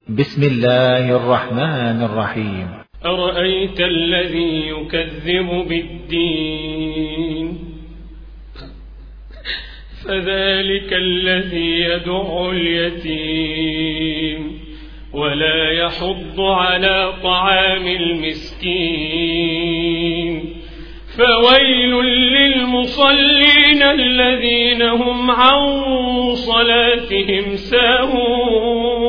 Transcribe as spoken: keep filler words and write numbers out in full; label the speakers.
Speaker 1: بسم الله الرحمن الرحيم.
Speaker 2: أرأيت الذي يكذب بالدين فذلك الذي يدع اليتيم ولا يحض على طعام المسكين فويل للمصلين الذين هم عن صلاتهم ساهون